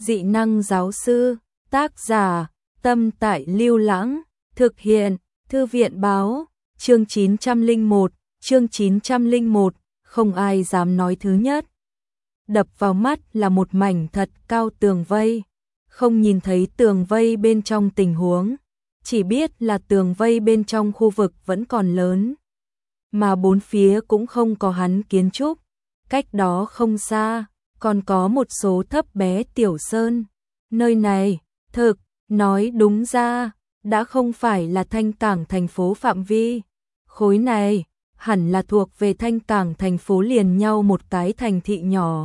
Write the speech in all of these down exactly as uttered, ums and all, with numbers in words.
dị năng giáo sư, tác giả, Tâm Tại Lưu Lãng, thực hiện, Thư viện báo, chương chín trăm lẻ một, chương chín trăm lẻ một, không ai dám nói thứ nhất. Đập vào mắt là một mảnh thật cao tường vây, không nhìn thấy tường vây bên trong tình huống, chỉ biết là tường vây bên trong khu vực vẫn còn lớn, mà bốn phía cũng không có hắn kiến trúc, cách đó không xa, còn có một số thấp bé tiểu sơn. Nơi này, thực, nói đúng ra, đã không phải là Thanh Cảng thành phố phạm vi. Khối này, hẳn là thuộc về Thanh Cảng thành phố liền nhau một cái thành thị nhỏ.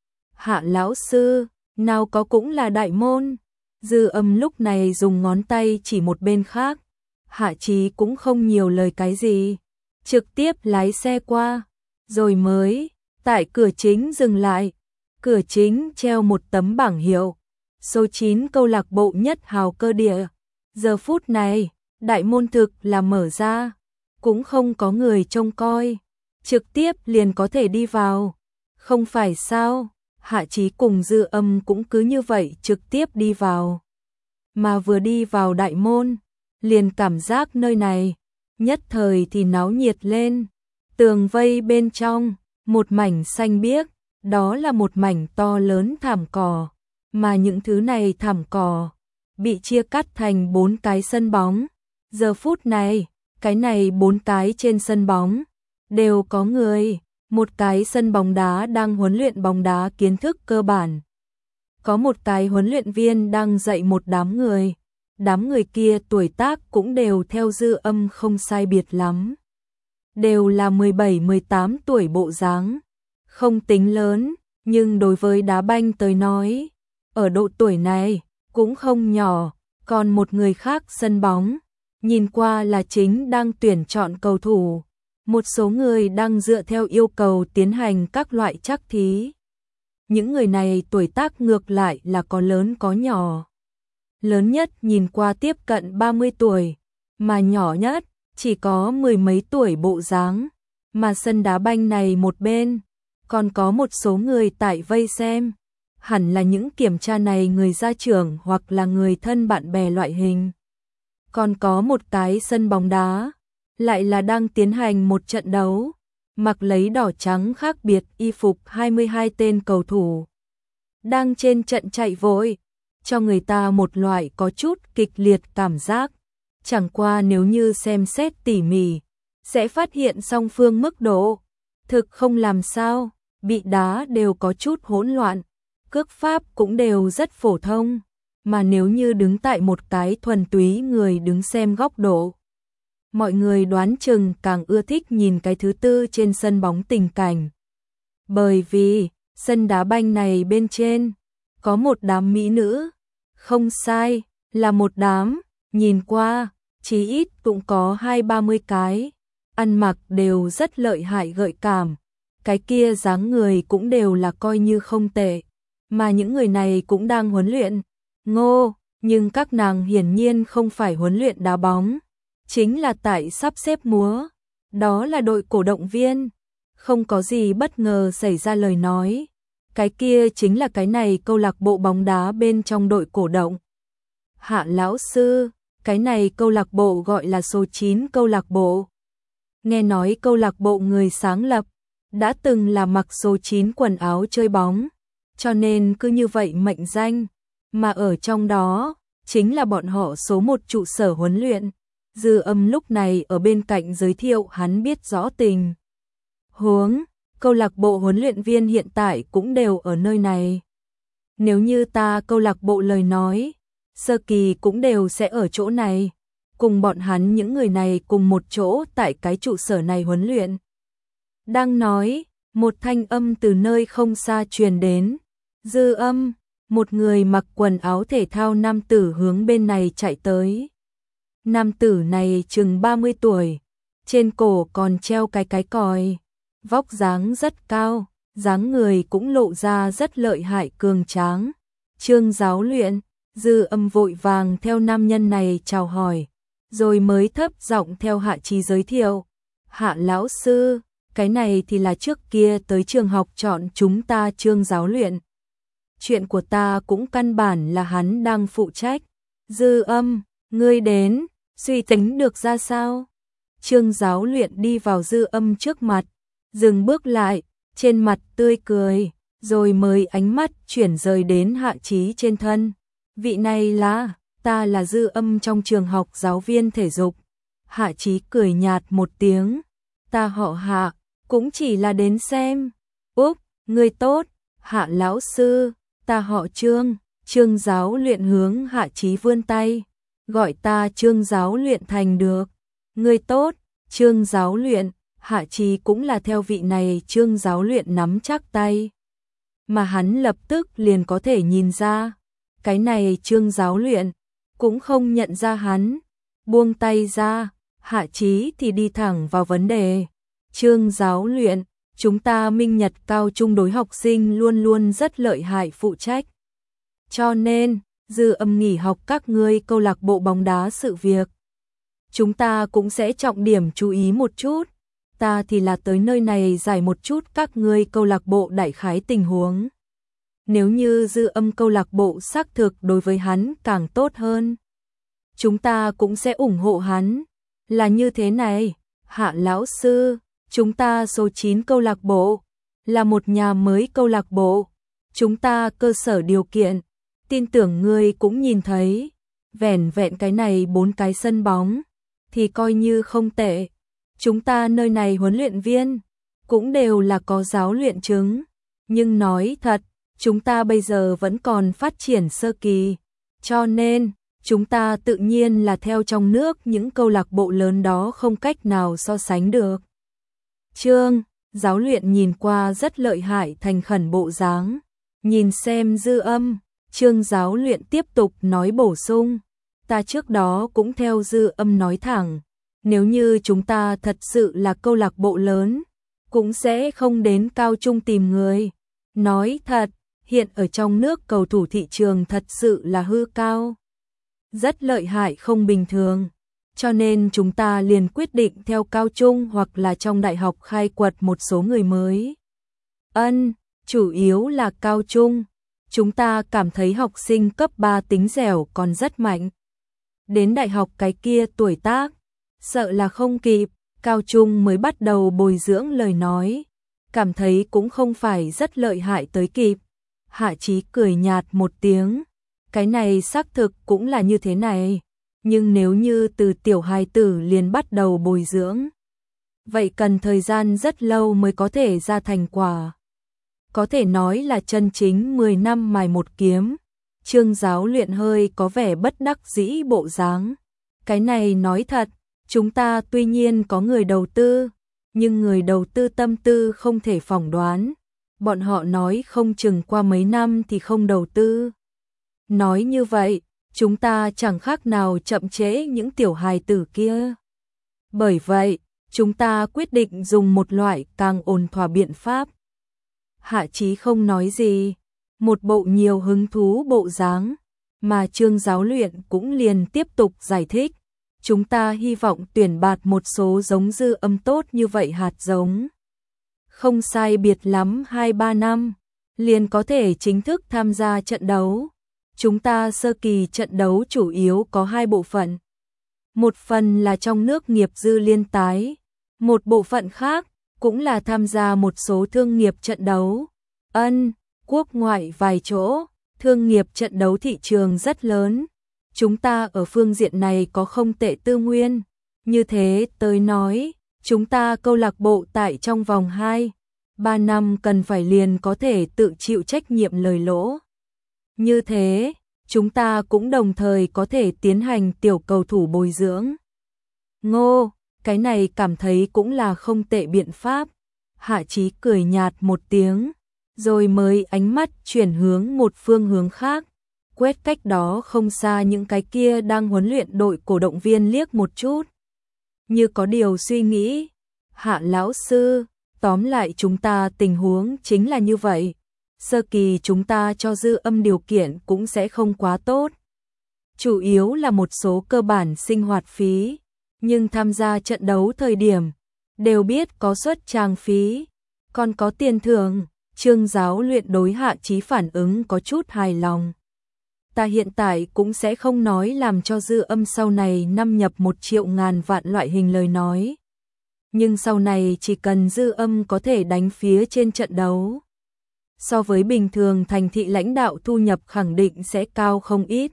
Hạ lão sư, nào có cũng là đại môn. Dư Âm lúc này dùng ngón tay chỉ một bên khác. Hạ Chí cũng không nhiều lời cái gì, trực tiếp lái xe qua, rồi mới tại cửa chính dừng lại. Cửa chính treo một tấm bảng hiệu, số chín câu lạc bộ Nhất Hào Cơ Địa. Giờ phút này, đại môn thực là mở ra, cũng không có người trông coi, trực tiếp liền có thể đi vào. Không phải sao? Hạ Chí cùng Dư Âm cũng cứ như vậy trực tiếp đi vào. Mà vừa đi vào đại môn, liền cảm giác nơi này nhất thời thì náo nhiệt lên. Tường vây bên trong, một mảnh xanh biếc, đó là một mảnh to lớn thảm cỏ, mà những thứ này thảm cỏ bị chia cắt thành bốn cái sân bóng. Giờ phút này, cái này bốn cái trên sân bóng đều có người. Một cái sân bóng đá đang huấn luyện bóng đá kiến thức cơ bản. Có một cái huấn luyện viên đang dạy một đám người. Đám người kia tuổi tác cũng đều theo Dư Âm không sai biệt lắm. Đều là mười bảy mười tám tuổi bộ dáng. Không tính lớn, nhưng đối với đá banh tới nói, ở độ tuổi này, cũng không nhỏ. Còn một người khác sân bóng, nhìn qua là chính đang tuyển chọn cầu thủ. Một số người đang dựa theo yêu cầu tiến hành các loại trắc thí. Những người này tuổi tác ngược lại là có lớn có nhỏ. Lớn nhất nhìn qua tiếp cận ba mươi tuổi, mà nhỏ nhất chỉ có mười mấy tuổi bộ dáng. Mà sân đá banh này một bên, còn có một số người tại vây xem. Hẳn là những kiểm tra này người gia trưởng hoặc là người thân bạn bè loại hình. Còn có một cái sân bóng đá, lại là đang tiến hành một trận đấu, mặc lấy đỏ trắng khác biệt y phục hai mươi hai tên cầu thủ. Đang trên trận chạy vội, cho người ta một loại có chút kịch liệt cảm giác. Chẳng qua nếu như xem xét tỉ mỉ, sẽ phát hiện song phương mức độ thực không làm sao, bị đá đều có chút hỗn loạn, cước pháp cũng đều rất phổ thông, mà nếu như đứng tại một cái thuần túy người đứng xem góc độ, mọi người đoán chừng càng ưa thích nhìn cái thứ tư trên sân bóng tình cảnh. Bởi vì, sân đá banh này bên trên, có một đám mỹ nữ. Không sai, là một đám, nhìn qua, chí ít cũng có hai ba mươi cái. Ăn mặc đều rất lợi hại gợi cảm. Cái kia dáng người cũng đều là coi như không tệ. Mà những người này cũng đang huấn luyện. Ngô, nhưng các nàng hiển nhiên không phải huấn luyện đá bóng. Chính là tại sắp xếp múa, đó là đội cổ động viên. Không có gì bất ngờ xảy ra lời nói. Cái kia chính là cái này câu lạc bộ bóng đá bên trong đội cổ động. Hạ lão sư, cái này câu lạc bộ gọi là số chín câu lạc bộ. Nghe nói câu lạc bộ người sáng lập, đã từng là mặc số chín quần áo chơi bóng, cho nên cứ như vậy mệnh danh. Mà ở trong đó, chính là bọn họ số một trụ sở huấn luyện. Dư Âm lúc này ở bên cạnh giới thiệu hắn biết rõ tình huống, câu lạc bộ huấn luyện viên hiện tại cũng đều ở nơi này. Nếu như ta câu lạc bộ lời nói, sơ kỳ cũng đều sẽ ở chỗ này, cùng bọn hắn những người này cùng một chỗ tại cái trụ sở này huấn luyện. Đang nói, một thanh âm từ nơi không xa truyền đến. Dư Âm, một người mặc quần áo thể thao nam tử hướng bên này chạy tới. Nam tử này chừng ba mươi tuổi, trên cổ còn treo cái cái còi, vóc dáng rất cao, dáng người cũng lộ ra rất lợi hại cường tráng. Trương giáo luyện, Dư Âm vội vàng theo nam nhân này chào hỏi, rồi mới thấp giọng theo Hạ Chí giới thiệu. Hạ lão sư, cái này thì là trước kia tới trường học chọn chúng ta Trương giáo luyện. chuyện của ta cũng căn bản là hắn đang phụ trách. Dư Âm, ngươi đến, suy tính được ra sao? Trương Giáo Luyện đi vào Dư Âm trước mặt, dừng bước lại, trên mặt tươi cười, rồi mới ánh mắt chuyển rời đến Hạ Chí trên thân. Vị này là, ta là Dư Âm trong trường học giáo viên thể dục. Hạ Chí cười nhạt một tiếng, ta họ Hạ, cũng chỉ là đến xem. Úp, ngươi tốt, Hạ lão sư, ta họ Trương. Trương Giáo Luyện hướng Hạ Chí vươn tay, gọi ta Trương Giáo Luyện thành được. Ngươi tốt, Trương Giáo Luyện. Hạ Chí cũng là theo vị này Trương Giáo Luyện nắm chắc tay, mà hắn lập tức liền có thể nhìn ra, cái này Trương Giáo Luyện cũng không nhận ra hắn. Buông tay ra, Hạ Chí thì đi thẳng vào vấn đề. Trương Giáo Luyện, chúng ta Minh Nhật cao trung đối học sinh luôn luôn rất lợi hại phụ trách. Cho nên, Dư Âm nghỉ học các ngươi câu lạc bộ bóng đá sự việc, chúng ta cũng sẽ trọng điểm chú ý một chút. Ta thì là tới nơi này giải một chút các ngươi câu lạc bộ đại khái tình huống. Nếu như Dư Âm câu lạc bộ xác thực đối với hắn càng tốt hơn, chúng ta cũng sẽ ủng hộ hắn. Là như thế này, Hạ lão sư, chúng ta số chín câu lạc bộ là một nhà mới câu lạc bộ. Chúng ta cơ sở điều kiện, tin tưởng ngươi cũng nhìn thấy, vẻn vẹn cái này bốn cái sân bóng thì coi như không tệ. Chúng ta nơi này huấn luyện viên cũng đều là có giáo luyện chứng, nhưng nói thật, chúng ta bây giờ vẫn còn phát triển sơ kỳ, cho nên chúng ta tự nhiên là theo trong nước những câu lạc bộ lớn đó không cách nào so sánh được. Trương Giáo Luyện nhìn qua rất lợi hại thành khẩn bộ dáng, nhìn xem Dư Âm, Trương Giáo Luyện tiếp tục nói bổ sung, ta trước đó cũng theo Dư Âm nói thẳng, nếu như chúng ta thật sự là câu lạc bộ lớn, cũng sẽ không đến cao trung tìm người. Nói thật, hiện ở trong nước cầu thủ thị trường thật sự là hư cao, rất lợi hại không bình thường, cho nên chúng ta liền quyết định theo cao trung hoặc là trong đại học khai quật một số người mới. Ân, chủ yếu là cao trung, chúng ta cảm thấy học sinh cấp ba tính dẻo còn rất mạnh. Đến đại học cái kia tuổi tác, sợ là không kịp, cao trung mới bắt đầu bồi dưỡng lời nói, cảm thấy cũng không phải rất lợi hại tới kịp. Hạ Chí cười nhạt một tiếng, cái này xác thực cũng là như thế này, nhưng nếu như từ tiểu hài tử liền bắt đầu bồi dưỡng, vậy cần thời gian rất lâu mới có thể ra thành quả. Có thể nói là chân chính mười năm mài một kiếm. Trương Giáo Luyện hơi có vẻ bất đắc dĩ bộ dáng. Cái này nói thật, chúng ta tuy nhiên có người đầu tư, nhưng người đầu tư tâm tư không thể phỏng đoán. Bọn họ nói không chừng qua mấy năm thì không đầu tư. Nói như vậy, chúng ta chẳng khác nào chậm trễ những tiểu hài tử kia. Bởi vậy, chúng ta quyết định dùng một loại càng ổn thỏa biện pháp. Hạ Chí không nói gì, một bộ nhiều hứng thú bộ dáng, mà Trương Giáo Luyện cũng liền tiếp tục giải thích. Chúng ta hy vọng tuyển bạt một số giống Dư Âm tốt như vậy hạt giống. Không sai biệt lắm hai ba năm, liền có thể chính thức tham gia trận đấu. Chúng ta sơ kỳ trận đấu chủ yếu có hai bộ phận. Một phần là trong nước nghiệp dư liên tái, một bộ phận khác cũng là tham gia một số thương nghiệp trận đấu. Ân, quốc ngoại vài chỗ, thương nghiệp trận đấu thị trường rất lớn. Chúng ta ở phương diện này có không tệ tư nguyên. Như thế tới nói, chúng ta câu lạc bộ tại trong vòng hai ba năm cần phải liền có thể tự chịu trách nhiệm lời lỗ. Như thế, chúng ta cũng đồng thời có thể tiến hành tiểu cầu thủ bồi dưỡng. Ngô, cái này cảm thấy cũng là không tệ biện pháp. Hạ Chí cười nhạt một tiếng, rồi mới ánh mắt chuyển hướng một phương hướng khác, quét cách đó không xa những cái kia đang huấn luyện đội cổ động viên liếc một chút. Như có điều suy nghĩ, Hạ lão sư, tóm lại chúng ta tình huống chính là như vậy. Sơ kỳ chúng ta cho Dư Âm điều kiện cũng sẽ không quá tốt. Chủ yếu là một số cơ bản sinh hoạt phí, nhưng tham gia trận đấu thời điểm, đều biết có suất trang phí, còn có tiền thưởng, Trương giáo luyện đối Hạ Chí phản ứng có chút hài lòng. Ta hiện tại cũng sẽ không nói làm cho Dư Âm sau này năm nhập một triệu ngàn vạn loại hình lời nói. Nhưng sau này chỉ cần Dư Âm có thể đánh phía trên trận đấu, so với bình thường thành thị lãnh đạo thu nhập khẳng định sẽ cao không ít.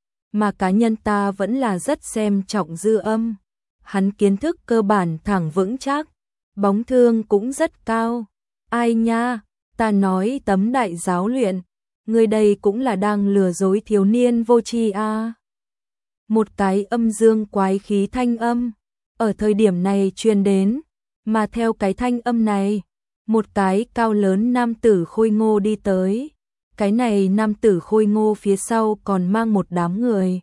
Mà cá nhân ta vẫn là rất xem trọng Dư Âm. Hắn kiến thức cơ bản thẳng vững chắc, bóng thương cũng rất cao. Ai nha, ta nói Tấm đại giáo luyện, người đây cũng là đang lừa dối thiếu niên vô tri a. Một cái âm dương quái khí thanh âm ở thời điểm này truyền đến, mà theo cái thanh âm này, một cái cao lớn nam tử khôi ngô đi tới. Cái này nam tử khôi ngô phía sau còn mang một đám người,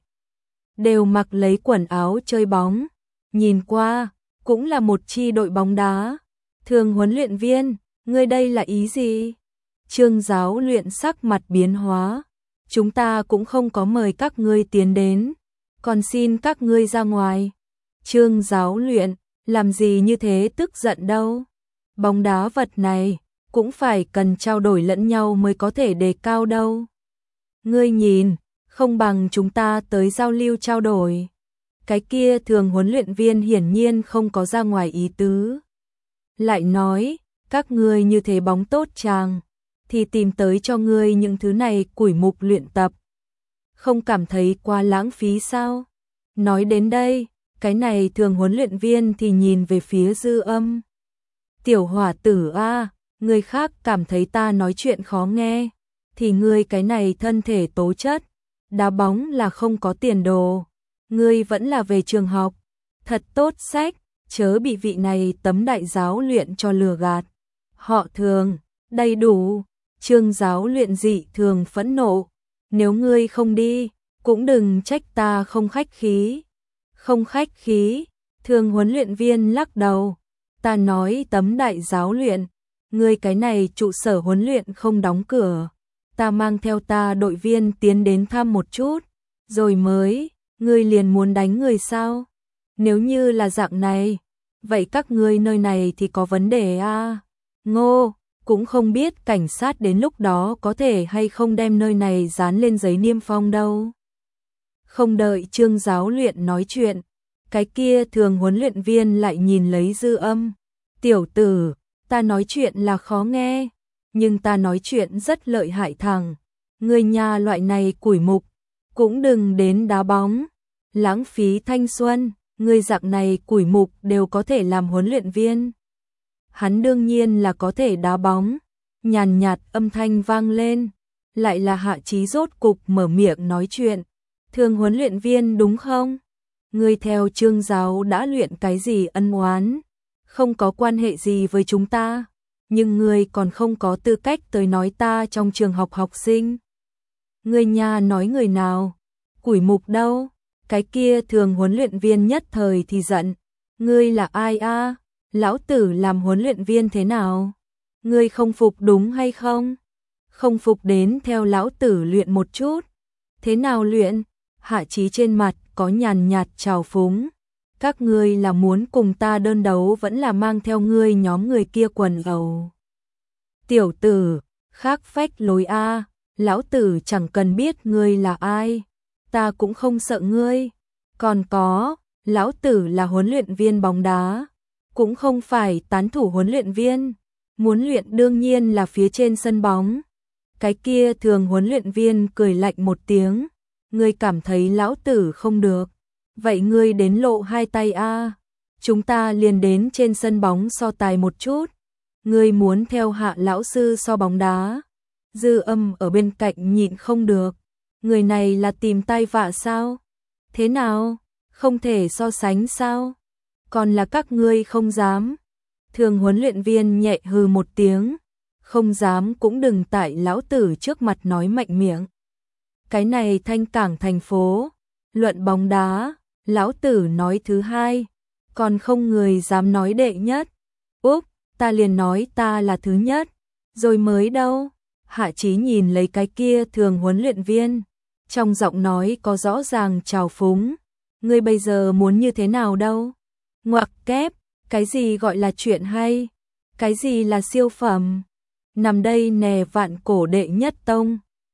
đều mặc lấy quần áo chơi bóng, nhìn qua cũng là một chi đội bóng đá. Thường huấn luyện viên, ngươi đây là ý gì? Trương giáo luyện sắc mặt biến hóa, chúng ta cũng không có mời các ngươi tiến đến, còn xin các ngươi ra ngoài. Trương giáo luyện, làm gì như thế tức giận đâu? Bóng đá vật này cũng phải cần trao đổi lẫn nhau mới có thể đề cao đâu. Ngươi nhìn, không bằng chúng ta tới giao lưu trao đổi. Cái kia thường huấn luyện viên hiển nhiên không có ra ngoài ý tứ. Lại nói, các ngươi như thế bóng tốt chàng, thì tìm tới cho ngươi những thứ này củi mục luyện tập. Không cảm thấy quá lãng phí sao? Nói đến đây, cái này thường huấn luyện viên thì nhìn về phía Dư Âm. Tiểu hỏa tử a, người khác cảm thấy ta nói chuyện khó nghe, thì ngươi cái này thân thể tố chất, đá bóng là không có tiền đồ. Ngươi vẫn là về trường học, thật tốt sách, chớ bị vị này Tấm đại giáo luyện cho lừa gạt. Họ Thường, đầy đủ. Trương giáo luyện dị thường phẫn nộ, nếu ngươi không đi, cũng đừng trách ta không khách khí. Không khách khí, thường huấn luyện viên lắc đầu. Ta nói Tấm đại giáo luyện, ngươi cái này trụ sở huấn luyện không đóng cửa, ta mang theo ta đội viên tiến đến thăm một chút, rồi mới, ngươi liền muốn đánh người sao? Nếu như là dạng này, vậy các ngươi nơi này thì có vấn đề a. Ngô, cũng không biết cảnh sát đến lúc đó có thể hay không đem nơi này dán lên giấy niêm phong đâu. Không đợi Trương giáo luyện nói chuyện, cái kia thường huấn luyện viên lại nhìn lấy Dư Âm. Tiểu tử, ta nói chuyện là khó nghe, nhưng ta nói chuyện rất lợi hại thẳng. Người nhà loại này củi mục, cũng đừng đến đá bóng, lãng phí thanh xuân, người dạng này củi mục đều có thể làm huấn luyện viên. Hắn đương nhiên là có thể đá bóng. Nhàn nhạt âm thanh vang lên, lại là Hạ Chí rốt cục mở miệng nói chuyện. Thường huấn luyện viên đúng không? Ngươi theo Trương giáo đã luyện cái gì ân oán, không có quan hệ gì với chúng ta, nhưng ngươi còn không có tư cách tới nói ta trong trường học học sinh. Ngươi nhà nói người nào? Củi mục đâu? Cái kia thường huấn luyện viên nhất thời thì giận. Ngươi là ai a? Lão tử làm huấn luyện viên thế nào? Ngươi không phục đúng hay không? Không phục đến theo lão tử luyện một chút. Thế nào luyện? Hạ Chí trên mặt có nhàn nhạt trào phúng. Các ngươi là muốn cùng ta đơn đấu vẫn là mang theo ngươi nhóm người kia quần ẩu? Tiểu tử, khác phách lối a, lão tử chẳng cần biết ngươi là ai, ta cũng không sợ ngươi. Còn có, lão tử là huấn luyện viên bóng đá, cũng không phải tán thủ huấn luyện viên, muốn luyện đương nhiên là phía trên sân bóng. Cái kia thường huấn luyện viên cười lạnh một tiếng, ngươi cảm thấy lão tử không được, vậy ngươi đến lộ hai tay a, chúng ta liền đến trên sân bóng so tài một chút. Ngươi muốn theo Hạ lão sư so bóng đá? Dư Âm ở bên cạnh nhịn không được, người này là tìm tai vạ sao? Thế nào, không thể so sánh sao? Còn là các ngươi không dám? Thường huấn luyện viên nhẹ hừ một tiếng, không dám cũng đừng tại lão tử trước mặt nói mạnh miệng. Cái này Thanh Cảng thành phố, luận bóng đá, lão tử nói thứ hai, còn không người dám nói đệ nhất. Úp, ta liền nói ta là thứ nhất, rồi mới đâu. Hạ Chí nhìn lấy cái kia thường huấn luyện viên, trong giọng nói có rõ ràng trào phúng. Ngươi bây giờ muốn như thế nào đâu? Ngoặc kép, cái gì gọi là chuyện hay? Cái gì là siêu phẩm? nằm đây nè vạn cổ đệ nhất tông.